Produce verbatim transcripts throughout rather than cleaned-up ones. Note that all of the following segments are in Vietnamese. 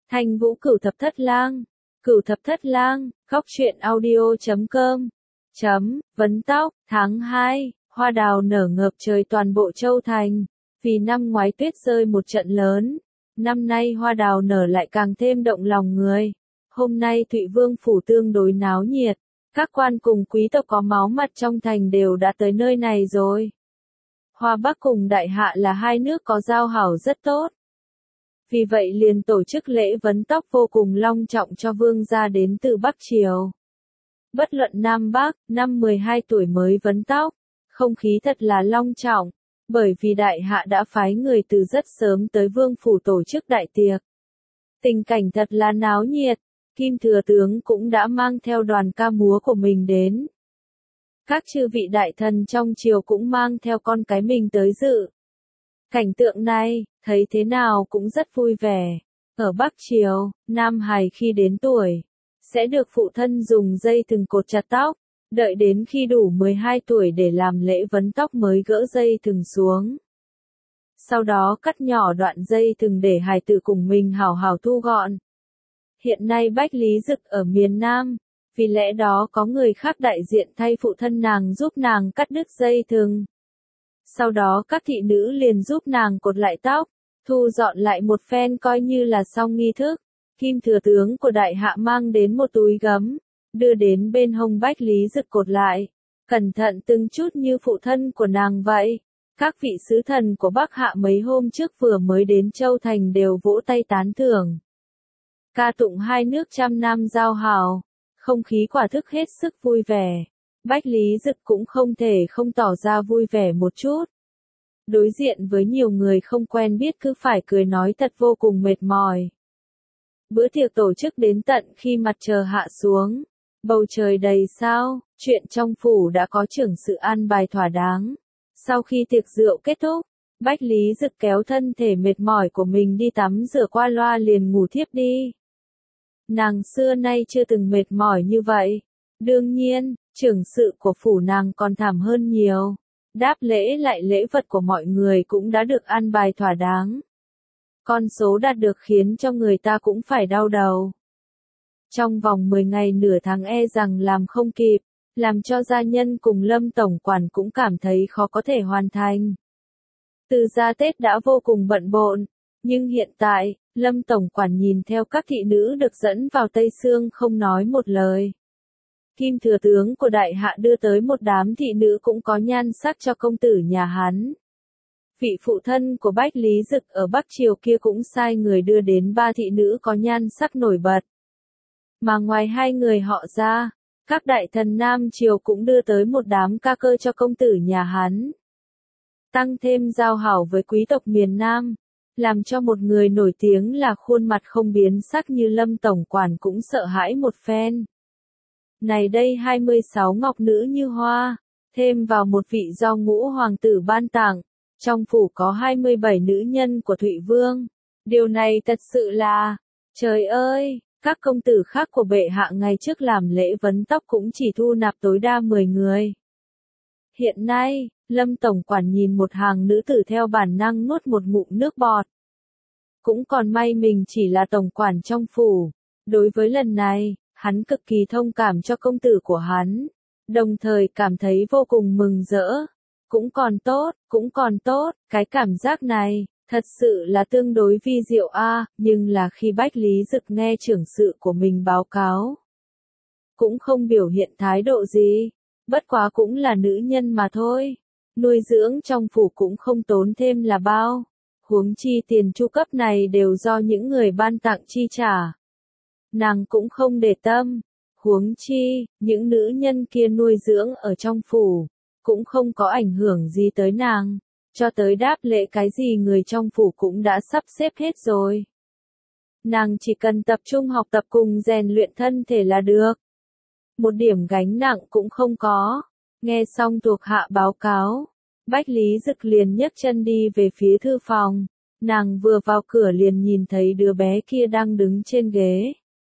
Thanh Vũ Cửu Thập Thất Lang. Cửu Thập Thất Lang, góc truyện audio chấm com. Chấm, vấn tóc, tháng hai, hoa đào nở ngập trời toàn bộ Châu Thành. Vì năm ngoái tuyết rơi một trận lớn, năm nay hoa đào nở lại càng thêm động lòng người. Hôm nay Thụy Vương phủ tương đối náo nhiệt, các quan cùng quý tộc có máu mặt trong thành đều đã tới nơi này rồi. Hoa Bắc cùng Đại Hạ là hai nước có giao hảo rất tốt. Vì vậy liền tổ chức lễ vấn tóc vô cùng long trọng cho vương gia đến từ Bắc Triều. Bất luận Nam Bắc, năm mười hai tuổi mới vấn tóc, không khí thật là long trọng, bởi vì Đại Hạ đã phái người từ rất sớm tới vương phủ tổ chức đại tiệc. Tình cảnh thật là náo nhiệt, Kim Thừa Tướng cũng đã mang theo đoàn ca múa của mình đến. Các chư vị đại thần trong triều cũng mang theo con cái mình tới dự. Cảnh tượng này, thấy thế nào cũng rất vui vẻ. Ở Bắc Triều, Nam hài khi đến tuổi, sẽ được phụ thân dùng dây thừng cột chặt tóc, đợi đến khi đủ mười hai tuổi để làm lễ vấn tóc mới gỡ dây thừng xuống. Sau đó cắt nhỏ đoạn dây thừng để hài tử cùng mình hào hào thu gọn. Hiện nay Bách Lý Dực ở miền Nam, vì lẽ đó có người khác đại diện thay phụ thân nàng giúp nàng cắt đứt dây thừng. Sau đó các thị nữ liền giúp nàng cột lại tóc, thu dọn lại một phen coi như là xong nghi thức. Kim Thừa Tướng của Đại Hạ mang đến một túi gấm, đưa đến bên hông Bách Lý Dực cột lại, cẩn thận từng chút như phụ thân của nàng vậy. Các vị sứ thần của Bắc Hạ mấy hôm trước vừa mới đến Châu Thành đều vỗ tay tán thưởng. Ca tụng hai nước trăm năm giao hảo, không khí quả thực hết sức vui vẻ. Bách Lý Dực cũng không thể không tỏ ra vui vẻ một chút. Đối diện với nhiều người không quen biết cứ phải cười nói thật vô cùng mệt mỏi. Bữa tiệc tổ chức đến tận khi mặt trời hạ xuống, bầu trời đầy sao, chuyện trong phủ đã có trưởng sự an bài thỏa đáng. Sau khi tiệc rượu kết thúc, Bách Lý Dực kéo thân thể mệt mỏi của mình đi tắm rửa qua loa liền ngủ thiếp đi. Nàng xưa nay chưa từng mệt mỏi như vậy. Đương nhiên, trưởng sự của phủ nàng còn thảm hơn nhiều. Đáp lễ lại lễ vật của mọi người cũng đã được an bài thỏa đáng. Con số đạt được khiến cho người ta cũng phải đau đầu. Trong vòng mười ngày nửa tháng e rằng làm không kịp, làm cho gia nhân cùng Lâm tổng quản cũng cảm thấy khó có thể hoàn thành. Từ ra Tết đã vô cùng bận bộn, nhưng hiện tại, Lâm tổng quản nhìn theo các thị nữ được dẫn vào Tây Sương không nói một lời. Kim Thừa Tướng của Đại Hạ đưa tới một đám thị nữ cũng có nhan sắc cho công tử nhà hắn. Vị phụ thân của Bách Lý Dực ở Bắc Triều kia cũng sai người đưa đến ba thị nữ có nhan sắc nổi bật. Mà ngoài hai người họ ra, các đại thần Nam Triều cũng đưa tới một đám ca cơ cho công tử nhà hắn. Tăng thêm giao hảo với quý tộc miền Nam, làm cho một người nổi tiếng là khuôn mặt không biến sắc như Lâm tổng quản cũng sợ hãi một phen. Này đây hai mươi sáu ngọc nữ như hoa, thêm vào một vị do ngũ hoàng tử ban tặng, trong phủ có hai mươi bảy nữ nhân của Thụy Vương. Điều này thật sự là, trời ơi, các công tử khác của bệ hạ ngày trước làm lễ vấn tóc cũng chỉ thu nạp tối đa mười người. Hiện nay, Lâm tổng quản nhìn một hàng nữ tử theo bản năng nuốt một ngụm nước bọt. Cũng còn may mình chỉ là tổng quản trong phủ. Đối với lần này, hắn cực kỳ thông cảm cho công tử của hắn, đồng thời cảm thấy vô cùng mừng rỡ. Cũng còn tốt, cũng còn tốt, cái cảm giác này, thật sự là tương đối vi diệu a, nhưng là khi Bách Lý Dực nghe trưởng sự của mình báo cáo, cũng không biểu hiện thái độ gì, bất quá cũng là nữ nhân mà thôi, nuôi dưỡng trong phủ cũng không tốn thêm là bao, huống chi tiền chu cấp này đều do những người ban tặng chi trả. Nàng cũng không để tâm, huống chi, những nữ nhân kia nuôi dưỡng ở trong phủ, cũng không có ảnh hưởng gì tới nàng, cho tới đáp lễ cái gì người trong phủ cũng đã sắp xếp hết rồi. Nàng chỉ cần tập trung học tập cùng rèn luyện thân thể là được. Một điểm gánh nặng cũng không có. Nghe xong thuộc hạ báo cáo, Bách Lý Dực liền nhấc chân đi về phía thư phòng. Nàng vừa vào cửa liền nhìn thấy đứa bé kia đang đứng trên ghế,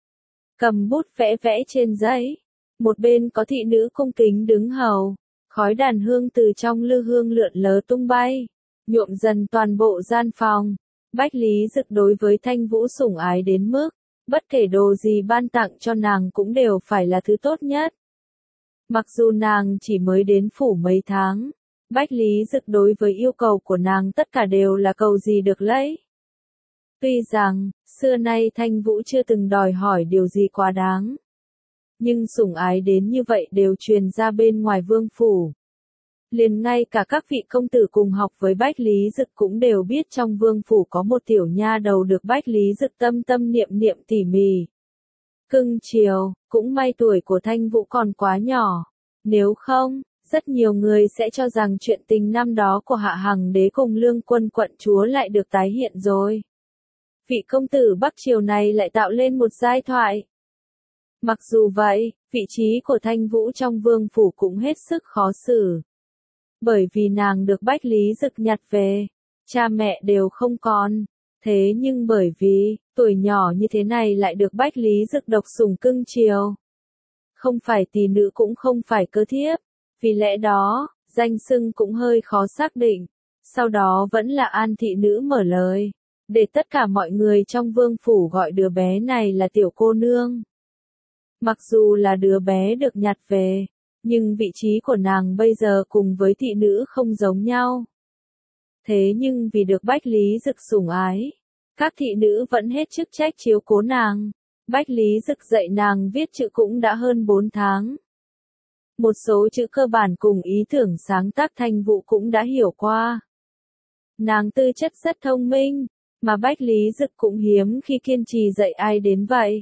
cầm bút vẽ vẽ trên giấy. Một bên có thị nữ cung kính đứng hầu. Khói đàn hương từ trong lư hương lượn lờ tung bay, nhuộm dần toàn bộ gian phòng. Bách Lý Dực đối với Thanh Vũ sủng ái đến mức, bất kể đồ gì ban tặng cho nàng cũng đều phải là thứ tốt nhất. Mặc dù nàng chỉ mới đến phủ mấy tháng, Bách Lý Dực đối với yêu cầu của nàng tất cả đều là cầu gì được lấy. Tuy rằng, xưa nay Thanh Vũ chưa từng đòi hỏi điều gì quá đáng. Nhưng sủng ái đến như vậy đều truyền ra bên ngoài vương phủ. Liền ngay cả các vị công tử cùng học với Bách Lý Dực cũng đều biết trong vương phủ có một tiểu nha đầu được Bách Lý Dực tâm tâm niệm niệm tỉ mỉ. Cưng chiều, cũng may tuổi của Thanh Vũ còn quá nhỏ. Nếu không, rất nhiều người sẽ cho rằng chuyện tình năm đó của Hạ Hằng Đế cùng Lương Quân quận chúa lại được tái hiện rồi. Vị công tử Bắc Triều này lại tạo lên một giai thoại. Mặc dù vậy, vị trí của Thanh Vũ trong vương phủ cũng hết sức khó xử. Bởi vì nàng được Bách Lý Dực nhặt về, cha mẹ đều không còn. Thế nhưng bởi vì, tuổi nhỏ như thế này lại được Bách Lý Dực độc sủng cưng chiều. Không phải tỷ nữ cũng không phải cơ thiếp. Vì lẽ đó, danh xưng cũng hơi khó xác định. Sau đó vẫn là An thị nữ mở lời. Để tất cả mọi người trong vương phủ gọi đứa bé này là tiểu cô nương. Mặc dù là đứa bé được nhặt về, nhưng vị trí của nàng bây giờ cùng với thị nữ không giống nhau. Thế nhưng vì được Bách Lý Dực sủng ái, các thị nữ vẫn hết chức trách chiếu cố nàng. Bách Lý Dực dạy nàng viết chữ cũng đã hơn bốn tháng. Một số chữ cơ bản cùng ý tưởng sáng tác Thanh Vũ cũng đã hiểu qua. Nàng tư chất rất thông minh, mà Bách Lý Dực cũng hiếm khi kiên trì dạy ai đến vậy.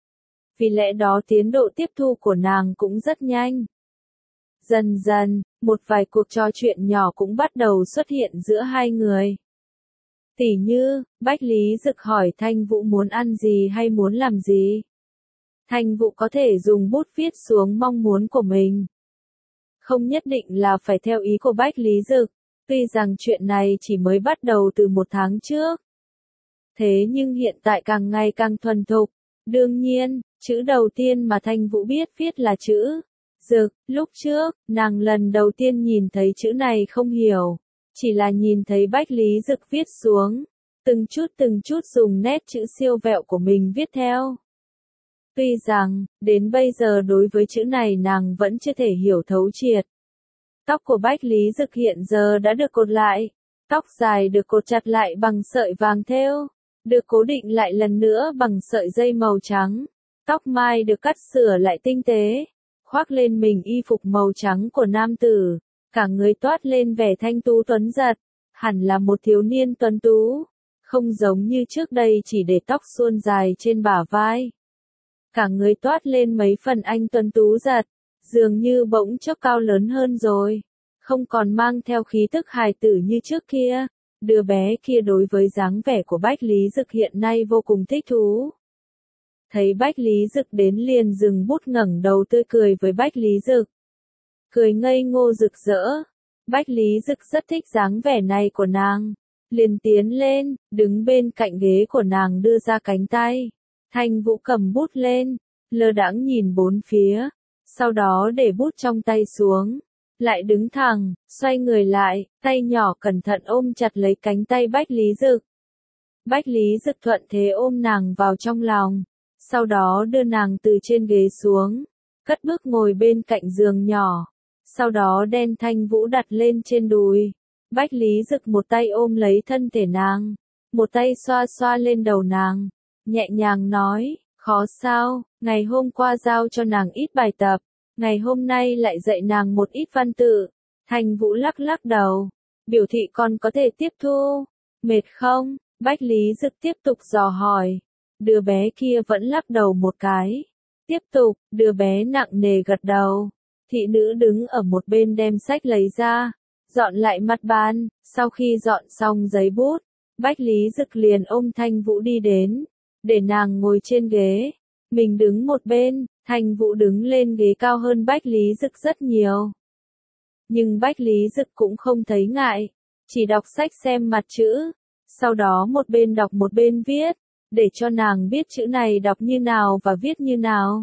Vì lẽ đó tiến độ tiếp thu của nàng cũng rất nhanh. Dần dần, một vài cuộc trò chuyện nhỏ cũng bắt đầu xuất hiện giữa hai người. Tỉ như, Bách Lý Dực hỏi Thanh Vũ muốn ăn gì hay muốn làm gì. Thanh Vũ có thể dùng bút viết xuống mong muốn của mình. Không nhất định là phải theo ý của Bách Lý Dực, tuy rằng chuyện này chỉ mới bắt đầu từ một tháng trước. Thế nhưng hiện tại càng ngày càng thuần thục. Đương nhiên, chữ đầu tiên mà Thanh Vũ biết viết là chữ Dực. Lúc trước, nàng lần đầu tiên nhìn thấy chữ này không hiểu. Chỉ là nhìn thấy Bách Lý Dực viết xuống. Từng chút từng chút dùng nét chữ siêu vẹo của mình viết theo. Tuy rằng, đến bây giờ đối với chữ này nàng vẫn chưa thể hiểu thấu triệt. Tóc của Bách Lý Dực hiện giờ đã được cột lại. Tóc dài được cột chặt lại bằng sợi vàng thêu. Được cố định lại lần nữa bằng sợi dây màu trắng. Tóc mai được cắt sửa lại tinh tế. Khoác lên mình y phục màu trắng của nam tử. Cả người toát lên vẻ thanh tú tuấn giật. Hẳn là một thiếu niên tuấn tú. Không giống như trước đây chỉ để tóc suôn dài trên bả vai. Cả người toát lên mấy phần anh tuấn tú giật. Dường như bỗng chốc cao lớn hơn rồi. Không còn mang theo khí tức hài tử như trước kia. Đứa bé kia đối với dáng vẻ của Bách Lý Dực hiện nay vô cùng thích thú. Thấy Bách Lý Dực đến liền dừng bút ngẩng đầu tươi cười với Bách Lý Dực. Cười ngây ngô rực rỡ. Bách Lý Dực rất thích dáng vẻ này của nàng. Liền tiến lên, đứng bên cạnh ghế của nàng đưa ra cánh tay. Thanh Vũ cầm bút lên, lơ đãng nhìn bốn phía. Sau đó để bút trong tay xuống. Lại đứng thẳng, xoay người lại, tay nhỏ cẩn thận ôm chặt lấy cánh tay Bách Lý Dực. Bách Lý Dực thuận thế ôm nàng vào trong lòng, sau đó đưa nàng từ trên ghế xuống, cất bước ngồi bên cạnh giường nhỏ, sau đó đem Thanh Vũ đặt lên trên đùi. Bách Lý Dực một tay ôm lấy thân thể nàng, một tay xoa xoa lên đầu nàng, nhẹ nhàng nói, khó sao, ngày hôm qua giao cho nàng ít bài tập. Ngày hôm nay lại dạy nàng một ít văn tự. Thanh Vũ lắc lắc đầu, biểu thị con có thể tiếp thu. Mệt không? Bách Lý Dực tiếp tục dò hỏi. Đứa bé kia vẫn lắc đầu một cái. Tiếp tục, đứa bé nặng nề gật đầu. Thị nữ đứng ở một bên đem sách lấy ra, dọn lại mặt bàn. Sau khi dọn xong giấy bút, Bách Lý Dực liền ôm Thanh Vũ đi đến, để nàng ngồi trên ghế. Mình đứng một bên. Thanh Vũ đứng lên ghế cao hơn Bách Lý Dực rất nhiều. Nhưng Bách Lý Dực cũng không thấy ngại, chỉ đọc sách xem mặt chữ, sau đó một bên đọc một bên viết, để cho nàng biết chữ này đọc như nào và viết như nào.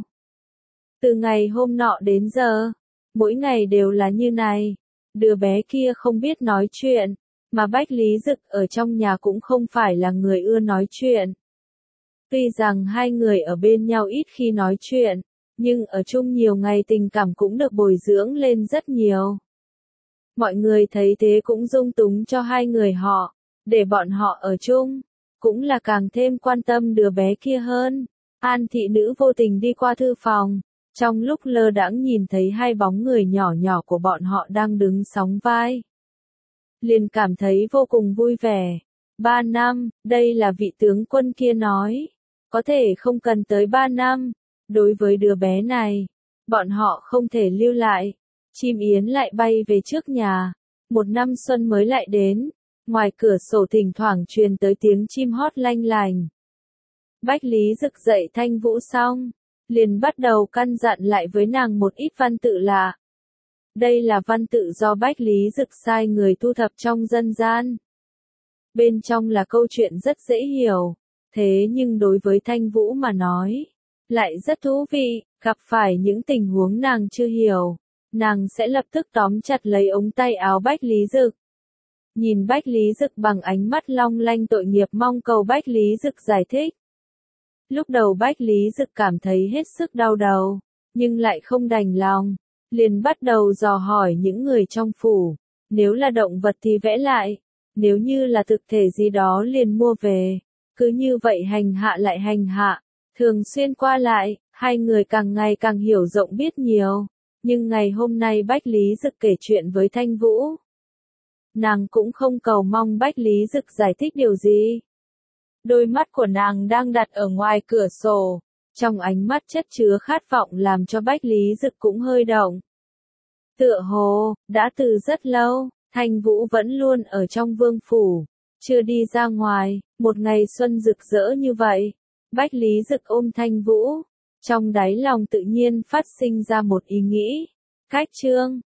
Từ ngày hôm nọ đến giờ, mỗi ngày đều là như này. Đứa bé kia không biết nói chuyện, mà Bách Lý Dực ở trong nhà cũng không phải là người ưa nói chuyện. Tuy rằng hai người ở bên nhau ít khi nói chuyện, nhưng ở chung nhiều ngày tình cảm cũng được bồi dưỡng lên rất nhiều. Mọi người thấy thế cũng dung túng cho hai người họ, để bọn họ ở chung, cũng là càng thêm quan tâm đứa bé kia hơn. An thị nữ vô tình đi qua thư phòng, trong lúc lơ đãng nhìn thấy hai bóng người nhỏ nhỏ của bọn họ đang đứng sóng vai. Liền cảm thấy vô cùng vui vẻ. Ba năm, đây là vị tướng quân kia nói. Có thể không cần tới ba năm. Đối với đứa bé này, bọn họ không thể lưu lại. Chim yến lại bay về trước nhà. Một năm xuân mới lại đến. Ngoài cửa sổ thỉnh thoảng truyền tới tiếng chim hót lanh lành. Bách Lý Dực dạy Thanh Vũ xong, liền bắt đầu căn dặn lại với nàng một ít văn tự lạ. Đây là văn tự do Bách Lý Dực sai người thu thập trong dân gian. Bên trong là câu chuyện rất dễ hiểu, thế nhưng đối với Thanh Vũ mà nói, lại rất thú vị, gặp phải những tình huống nàng chưa hiểu, nàng sẽ lập tức tóm chặt lấy ống tay áo Bách Lý Dực. Nhìn Bách Lý Dực bằng ánh mắt long lanh tội nghiệp mong cầu Bách Lý Dực giải thích. Lúc đầu Bách Lý Dực cảm thấy hết sức đau đầu, nhưng lại không đành lòng, liền bắt đầu dò hỏi những người trong phủ, nếu là động vật thì vẽ lại, nếu như là thực thể gì đó liền mua về, cứ như vậy hành hạ lại hành hạ, thường xuyên qua lại, hai người càng ngày càng hiểu rộng biết nhiều, nhưng ngày hôm nay Bách Lý Dực kể chuyện với Thanh Vũ. Nàng cũng không cầu mong Bách Lý Dực giải thích điều gì. Đôi mắt của nàng đang đặt ở ngoài cửa sổ, trong ánh mắt chất chứa khát vọng làm cho Bách Lý Dực cũng hơi động. Tựa hồ, đã từ rất lâu, Thanh Vũ vẫn luôn ở trong vương phủ, chưa đi ra ngoài, một ngày xuân rực rỡ như vậy. Bách Lý Dực ôm Thanh Vũ, trong đáy lòng tự nhiên phát sinh ra một ý nghĩ. Cách chương